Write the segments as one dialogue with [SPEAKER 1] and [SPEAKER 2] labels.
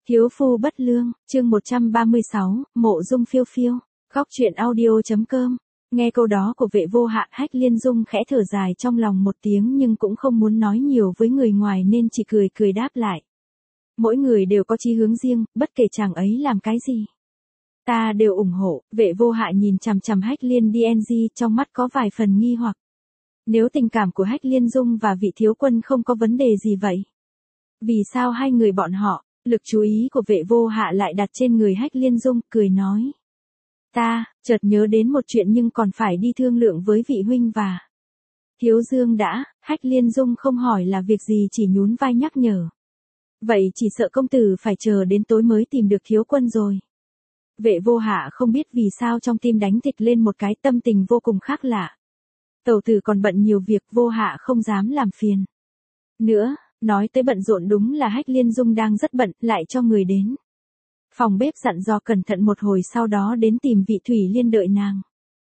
[SPEAKER 1] Thiếu phu bất lương, chương 136, mộ dung phiêu phiêu, góc truyện audio.com. Nghe câu đó của Vệ Vô Hạ, Hách Liên Dung khẽ thở dài trong lòng một tiếng nhưng cũng không muốn nói nhiều với người ngoài nên chỉ cười cười đáp lại. Mỗi người đều có chí hướng riêng, bất kể chàng ấy làm cái gì. Ta đều ủng hộ. Vệ Vô Hạ nhìn chằm chằm Hách Liên DNG, trong mắt có vài phần nghi hoặc. Nếu tình cảm của Hách Liên Dung và vị thiếu quân không có vấn đề gì vậy? Vì sao hai người bọn họ? Lực chú ý của Vệ Vô Hạ lại đặt trên người Hách Liên Dung, cười nói. Ta, chợt nhớ đến một chuyện nhưng còn phải đi thương lượng với vị huynh và Thiếu Dương đã. Hách Liên Dung không hỏi là việc gì, chỉ nhún vai nhắc nhở. Vậy chỉ sợ công tử phải chờ đến tối mới tìm được thiếu quân rồi. Vệ Vô Hạ không biết vì sao trong tim đánh thịch lên một cái, tâm tình vô cùng khác lạ. Tẩu tử còn bận nhiều việc, Vô Hạ không dám làm phiền nữa. Nói tới bận rộn, đúng là Hách Liên Dung đang rất bận, lại cho người đến phòng bếp dặn dò cẩn thận một hồi, sau đó đến tìm vị Thủy Liên đợi nàng.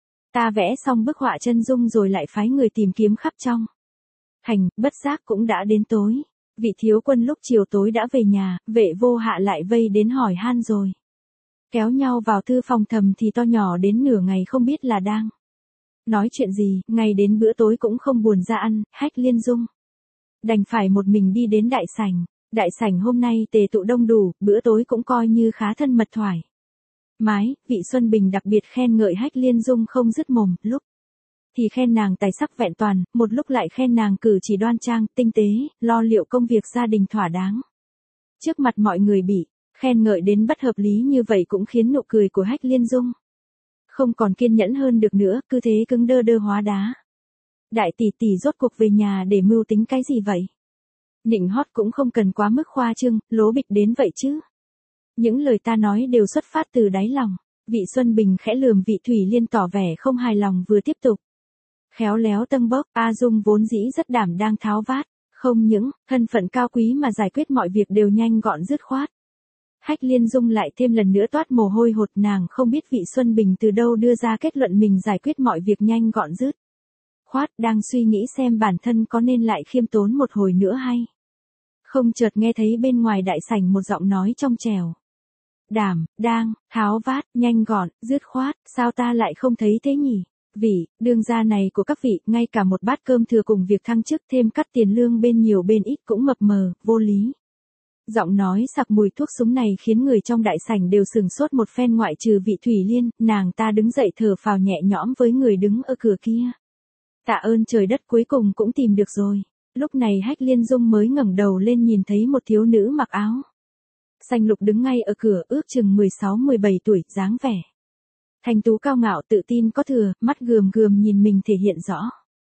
[SPEAKER 1] Ta vẽ xong bức họa chân dung rồi lại phái người tìm kiếm khắp trong thành, bất giác cũng đã đến tối. Vị thiếu quân lúc chiều tối đã về nhà, Vệ Vô Hạ lại vây đến hỏi han rồi kéo nhau vào thư phòng thầm thì to nhỏ đến nửa ngày không biết là đang nói chuyện gì. Ngay đến bữa tối cũng không buồn ra ăn, Hách Liên Dung đành phải một mình đi đến đại sảnh. Đại sảnh hôm nay tề tụ đông đủ, bữa tối cũng coi như khá thân mật thoải mái. Vị Xuân Bình đặc biệt khen ngợi Hách Liên Dung không dứt mồm, lúc thì khen nàng tài sắc vẹn toàn, một lúc lại khen nàng cử chỉ đoan trang, tinh tế, lo liệu công việc gia đình thỏa đáng. Trước mặt mọi người bị khen ngợi đến bất hợp lý như vậy cũng khiến nụ cười của Hách Liên Dung không còn kiên nhẫn hơn được nữa, cứ thế cứng đơ đơ hóa đá. Đại tỷ tỷ rốt cuộc về nhà để mưu tính cái gì vậy? Nịnh hót cũng không cần quá mức khoa trương, lố bịch đến vậy chứ. Những lời ta nói đều xuất phát từ đáy lòng. Vị Xuân Bình khẽ lườm vị Thủy Liên tỏ vẻ không hài lòng, vừa tiếp tục khéo léo tâng bốc. A Dung vốn dĩ rất đảm đang tháo vát, không những thân phận cao quý mà giải quyết mọi việc đều nhanh gọn dứt khoát. Hách Liên Dung lại thêm lần nữa toát mồ hôi hột, nàng không biết vị Xuân Bình từ đâu đưa ra kết luận mình giải quyết mọi việc nhanh gọn dứt khoát, đang suy nghĩ xem bản thân có nên lại khiêm tốn một hồi nữa hay không, chợt nghe thấy bên ngoài đại sảnh một giọng nói trong trẻo. Đảm, đang, tháo vát, nhanh gọn, dứt khoát, sao ta lại không thấy thế nhỉ? Vị đương gia này của các vị, ngay cả một bát cơm thừa cùng việc thăng chức thêm cắt tiền lương bên nhiều bên ít cũng mập mờ, vô lý. Giọng nói sặc mùi thuốc súng này khiến người trong đại sảnh đều sửng sốt một phen, ngoại trừ vị Thủy Liên. Nàng ta đứng dậy thở phào nhẹ nhõm với người đứng ở cửa kia. Tạ ơn trời đất, cuối cùng cũng tìm được rồi. Lúc này Hách Liên Dung mới ngẩng đầu lên, nhìn thấy một thiếu nữ mặc áo xanh lục đứng ngay ở cửa, ước chừng 16-17 tuổi, dáng vẻ thanh tú cao ngạo tự tin có thừa, mắt gườm gườm nhìn mình thể hiện rõ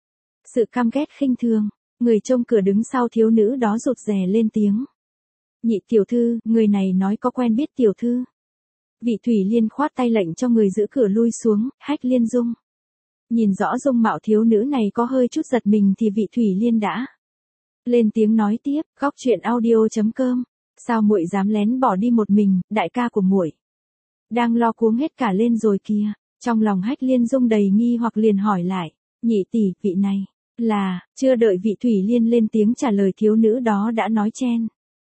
[SPEAKER 1] sự căm ghét khinh thường. Người trông cửa đứng sau thiếu nữ đó rụt rè lên tiếng. Nhị tiểu thư, người này nói có quen biết tiểu thư. Vị Thủy Liên khoát tay lệnh cho người giữ cửa lui xuống. Hách Liên Dung nhìn rõ dung mạo thiếu nữ này có hơi chút giật mình thì vị Thủy Liên đã lên tiếng nói tiếp. Góc truyện audio.com. Sao muội dám lén bỏ đi một mình? Đại ca của muội đang lo cuống hết cả lên rồi kìa. Trong lòng Hách Liên Dung đầy nghi hoặc liền hỏi lại. Nhị tỷ, vị này là... Chưa đợi vị Thủy Liên lên tiếng trả lời, thiếu nữ đó đã nói chen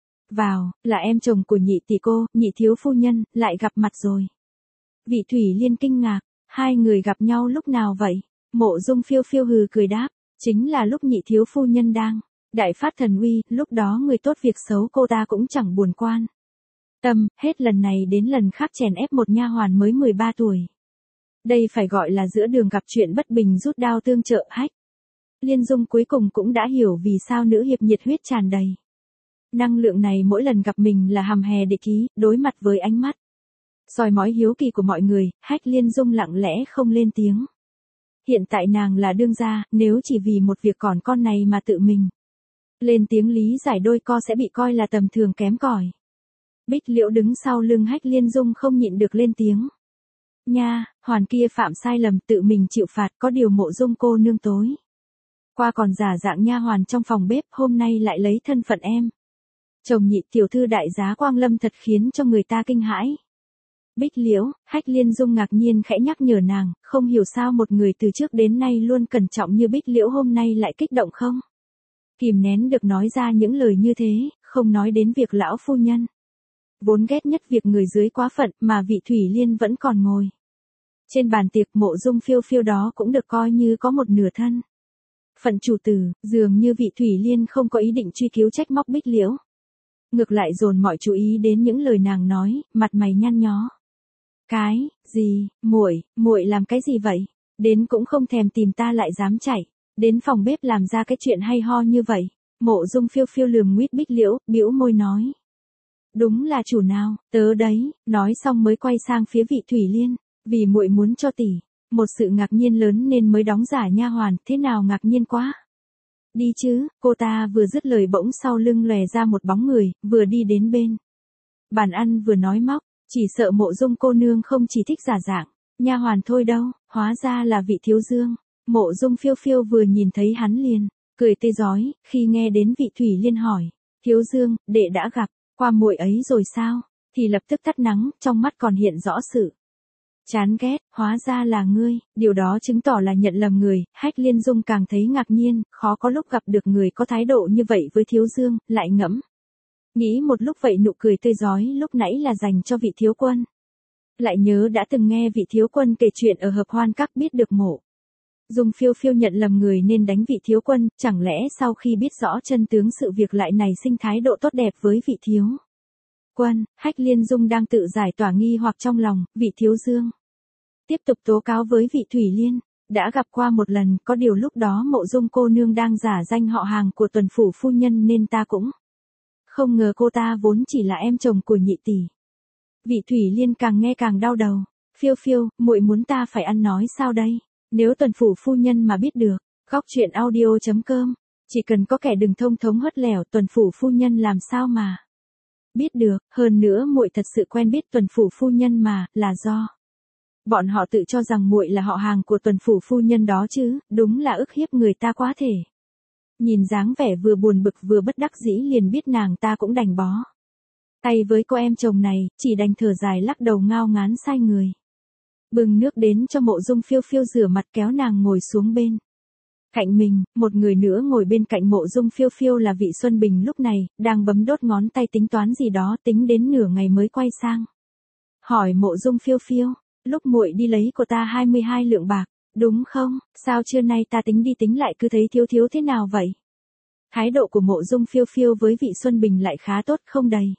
[SPEAKER 1] vào. Là em chồng của nhị tỷ cô, nhị thiếu phu nhân, lại gặp mặt rồi. Vị Thủy Liên kinh ngạc. Hai người gặp nhau lúc nào vậy? Mộ Dung Phiêu Phiêu hừ cười đáp. Chính là lúc nhị thiếu phu nhân đang đại phát thần uy, lúc đó người tốt việc xấu cô ta cũng chẳng buồn quan tâm, hết lần này đến lần khác chèn ép một nha hoàn mới 13 tuổi. Đây phải gọi là giữa đường gặp chuyện bất bình rút đao tương trợ. Hách Liên Dung cuối cùng cũng đã hiểu vì sao nữ hiệp nhiệt huyết tràn đầy năng lượng này mỗi lần gặp mình là hầm hè địch ý. Đối mặt với ánh mắt soi mói hiếu kỳ của mọi người, Hách Liên Dung lặng lẽ không lên tiếng. Hiện tại nàng là đương gia, nếu chỉ vì một việc còn con này mà tự mình lên tiếng lý giải đôi co sẽ bị coi là tầm thường kém cỏi. Bích Liễu đứng sau lưng Hách Liên Dung không nhịn được lên tiếng. Nha, hoàn kia phạm sai lầm, tự mình chịu phạt, có điều Mộ Dung cô nương tối qua còn giả dạng nha hoàn trong phòng bếp, hôm nay lại lấy thân phận em chồng nhị tiểu thư đại giá quang lâm, thật khiến cho người ta kinh hãi. Bích Liễu, Hách Liên Dung ngạc nhiên khẽ nhắc nhở nàng, không hiểu sao một người từ trước đến nay luôn cẩn trọng như Bích Liễu hôm nay lại kích động không kìm nén được nói ra những lời như thế, không nói đến việc lão phu nhân vốn ghét nhất việc người dưới quá phận mà vị Thủy Liên vẫn còn ngồi. Trên bàn tiệc Mộ Dung Phiêu Phiêu đó cũng được coi như có một nửa thân phận chủ tử, dường như vị Thủy Liên không có ý định truy cứu trách móc Bích Liễu. Ngược lại dồn mọi chú ý đến những lời nàng nói, mặt mày nhăn nhó. Cái gì, muội làm cái gì vậy? Đến cũng không thèm tìm ta lại dám chạy, đến phòng bếp làm ra cái chuyện hay ho như vậy. Mộ Dung Phiêu Phiêu lườm nguýt Bích Liễu, bĩu môi nói. Đúng là chủ nào, tớ đấy, nói xong mới quay sang phía vị Thủy Liên, vì muội muốn cho tỷ một sự ngạc nhiên lớn nên mới đóng giả nha hoàn, thế nào ngạc nhiên quá. Đi chứ, cô ta vừa dứt lời bỗng sau lưng lòe ra một bóng người, vừa đi đến bên bàn ăn vừa nói móc, chỉ sợ Mộ Dung cô nương không chỉ thích giả dạng nha hoàn thôi đâu, hóa ra là vị thiếu dương. Mộ Dung Phiêu Phiêu vừa nhìn thấy hắn liền cười tươi rói, khi nghe đến vị Thủy Liên hỏi, thiếu dương, đệ đã gặp qua muội ấy rồi sao, thì lập tức tắt nắng, trong mắt còn hiện rõ sự chán ghét, hóa ra là ngươi, điều đó chứng tỏ là nhận lầm người. Hách Liên Dung càng thấy ngạc nhiên, khó có lúc gặp được người có thái độ như vậy với thiếu dương, lại ngẫm nghĩ một lúc vậy nụ cười tươi rói lúc nãy là dành cho vị thiếu quân. Lại nhớ đã từng nghe vị thiếu quân kể chuyện ở hợp hoan các biết được Mộ Dung Phiêu Phiêu nhận lầm người nên đánh vị thiếu quân, chẳng lẽ sau khi biết rõ chân tướng sự việc lại nảy sinh thái độ tốt đẹp với vị thiếu quân. Hách Liên Dung đang tự giải tỏa nghi hoặc trong lòng, vị thiếu dương tiếp tục tố cáo với vị Thủy Liên, đã gặp qua một lần, có điều lúc đó Mộ Dung cô nương đang giả danh họ hàng của Tuần phủ phu nhân nên ta cũng không ngờ cô ta vốn chỉ là em chồng của nhị tỷ. Vị Thủy Liên càng nghe càng đau đầu, Phiêu Phiêu, muội muốn ta phải ăn nói sao đây? Nếu Tuần phủ phu nhân mà biết được, góc truyện audio.com, chỉ cần có kẻ đừng thông thống hất lẻo, Tuần phủ phu nhân làm sao mà biết được, hơn nữa muội thật sự quen biết Tuần phủ phu nhân mà, là do bọn họ tự cho rằng muội là họ hàng của Tuần phủ phu nhân đó chứ, đúng là ức hiếp người ta quá thể. Nhìn dáng vẻ vừa buồn bực vừa bất đắc dĩ liền biết nàng ta cũng đành bó tay với cô em chồng này, chỉ đành thở dài lắc đầu ngao ngán sai người. Bưng nước đến cho Mộ Dung Phiêu Phiêu rửa mặt kéo nàng ngồi xuống bên cạnh mình, một người nữa ngồi bên cạnh Mộ Dung Phiêu Phiêu là vị Xuân Bình lúc này, đang bấm đốt ngón tay tính toán gì đó, tính đến nửa ngày mới quay sang hỏi Mộ Dung Phiêu Phiêu, lúc muội đi lấy của ta 22 lượng bạc, đúng không, sao trưa nay ta tính đi tính lại cứ thấy thiếu thiếu thế nào vậy? Thái độ của Mộ Dung Phiêu Phiêu với vị Xuân Bình lại khá tốt, không đầy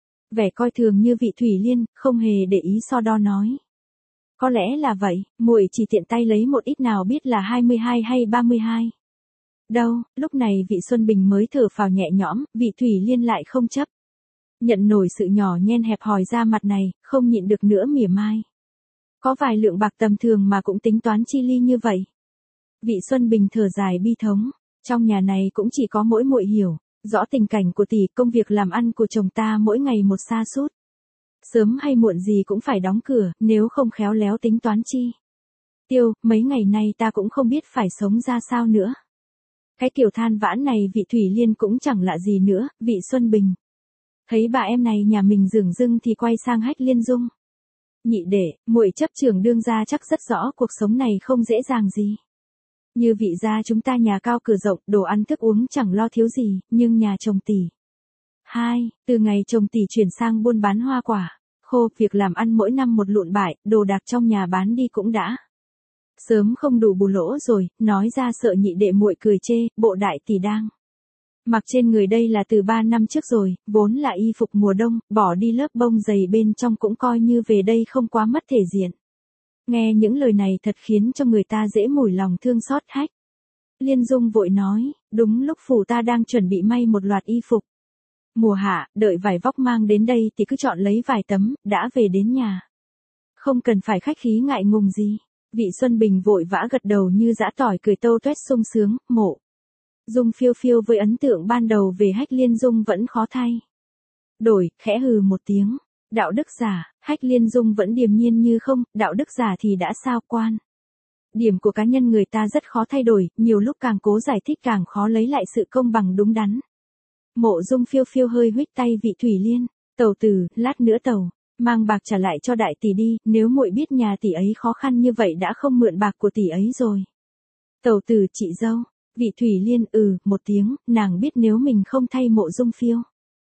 [SPEAKER 1] vẻ coi thường như vị Thủy Liên, không hề để ý so đo nói. Có lẽ là vậy, muội chỉ tiện tay lấy một ít nào biết là 22 hay 32. Đâu, lúc này vị Xuân Bình mới thở phào nhẹ nhõm, vị Thủy Liên lại không chấp nhận nổi sự nhỏ nhen hẹp hòi ra mặt này, không nhịn được nữa mỉa mai. Có vài lượng bạc tầm thường mà cũng tính toán chi ly như vậy. Vị Xuân Bình thở dài bi thống, trong nhà này cũng chỉ có mỗi muội hiểu rõ tình cảnh của tỷ, công việc làm ăn của chồng ta mỗi ngày một sa sút. Sớm hay muộn gì cũng phải đóng cửa, nếu không khéo léo tính toán chi tiêu, mấy ngày nay ta cũng không biết phải sống ra sao nữa. Cái kiểu than vãn này vị Thủy Liên cũng chẳng lạ gì nữa, vị Xuân Bình thấy bà em này nhà mình dửng dưng thì quay sang Hách Liên Dung. Nhị đệ, muội chấp trưởng đương gia chắc rất rõ cuộc sống này không dễ dàng gì. Như vị gia chúng ta nhà cao cửa rộng, đồ ăn thức uống chẳng lo thiếu gì, nhưng nhà chồng tỷ. Từ ngày chồng tỷ chuyển sang buôn bán hoa quả khô, việc làm ăn mỗi năm một lụn bại, đồ đạc trong nhà bán đi cũng đã sớm không đủ bù lỗ rồi, nói ra sợ nhị đệ muội cười chê, bộ đại tỷ đang mặc trên người đây là từ 3 năm trước rồi, vốn là y phục mùa đông, bỏ đi lớp bông dày bên trong cũng coi như về đây không quá mất thể diện. Nghe những lời này thật khiến cho người ta dễ mủi lòng thương xót. Hách Liên Dung vội nói, đúng lúc phủ ta đang chuẩn bị may một loạt y phục mùa hạ, đợi vải vóc mang đến đây thì cứ chọn lấy vài tấm, đã về đến nhà không cần phải khách khí ngại ngùng gì. Vị Xuân Bình vội vã gật đầu như giã tỏi, cười tâu tuét sung sướng. Mộ Dung Phiêu Phiêu với ấn tượng ban đầu về Hách Liên Dung vẫn khó thay đổi, khẽ hừ một tiếng. Đạo đức giả, Hách Liên Dung vẫn điềm nhiên như không, đạo đức giả thì đã sao, quan điểm của cá nhân người ta rất khó thay đổi, nhiều lúc càng cố giải thích càng khó lấy lại sự công bằng đúng đắn. Mộ Dung Phiêu Phiêu hơi huých tay vị Thủy Liên, tẩu tử, lát nữa tẩu mang bạc trả lại cho đại tỷ đi, nếu muội biết nhà tỷ ấy khó khăn như vậy đã không mượn bạc của tỷ ấy rồi. Tẩu tử, chị dâu. Vị Thủy Liên một tiếng, nàng biết nếu mình không thay Mộ Dung Phiêu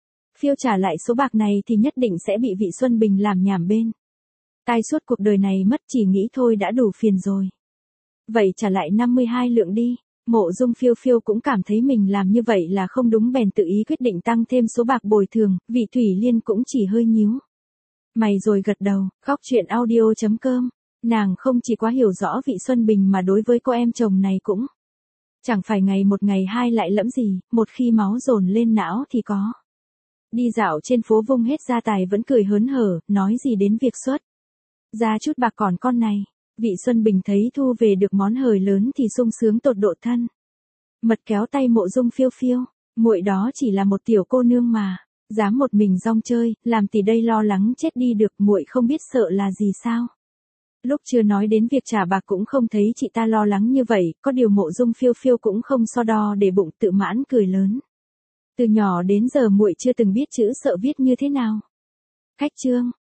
[SPEAKER 1] Phiêu trả lại số bạc này thì nhất định sẽ bị vị Xuân Bình làm nhảm bên tai suốt cuộc đời này mất, chỉ nghĩ thôi đã đủ phiền rồi. Vậy trả lại 52 lượng đi. Mộ Dung Phiêu Phiêu cũng cảm thấy mình làm như vậy là không đúng, bèn tự ý quyết định tăng thêm số bạc bồi thường, vị Thủy Liên cũng chỉ hơi nhíu mày rồi gật đầu. Góc chuyện audio.com. Nàng không chỉ quá hiểu rõ vị Xuân Bình mà đối với cô em chồng này cũng chẳng phải ngày một ngày hai lại lẫm gì, một khi máu dồn lên não thì có. Đi dạo trên phố vung hết gia tài vẫn cười hớn hở, nói gì đến việc xuất ra chút bạc còn con này. Vị Xuân Bình thấy thu về được món hời lớn thì sung sướng tột độ thân mật kéo tay Mộ Dung Phiêu Phiêu. Muội đó chỉ là một tiểu cô nương mà, dám một mình rong chơi, làm tỷ đây lo lắng chết đi được, muội không biết sợ là gì sao? Lúc chưa nói đến việc trả bạc cũng không thấy chị ta lo lắng như vậy, có điều Mộ Dung Phiêu Phiêu cũng không so đo để bụng, tự mãn cười lớn. Từ nhỏ đến giờ muội chưa từng biết chữ sợ viết như thế nào. Khách trương,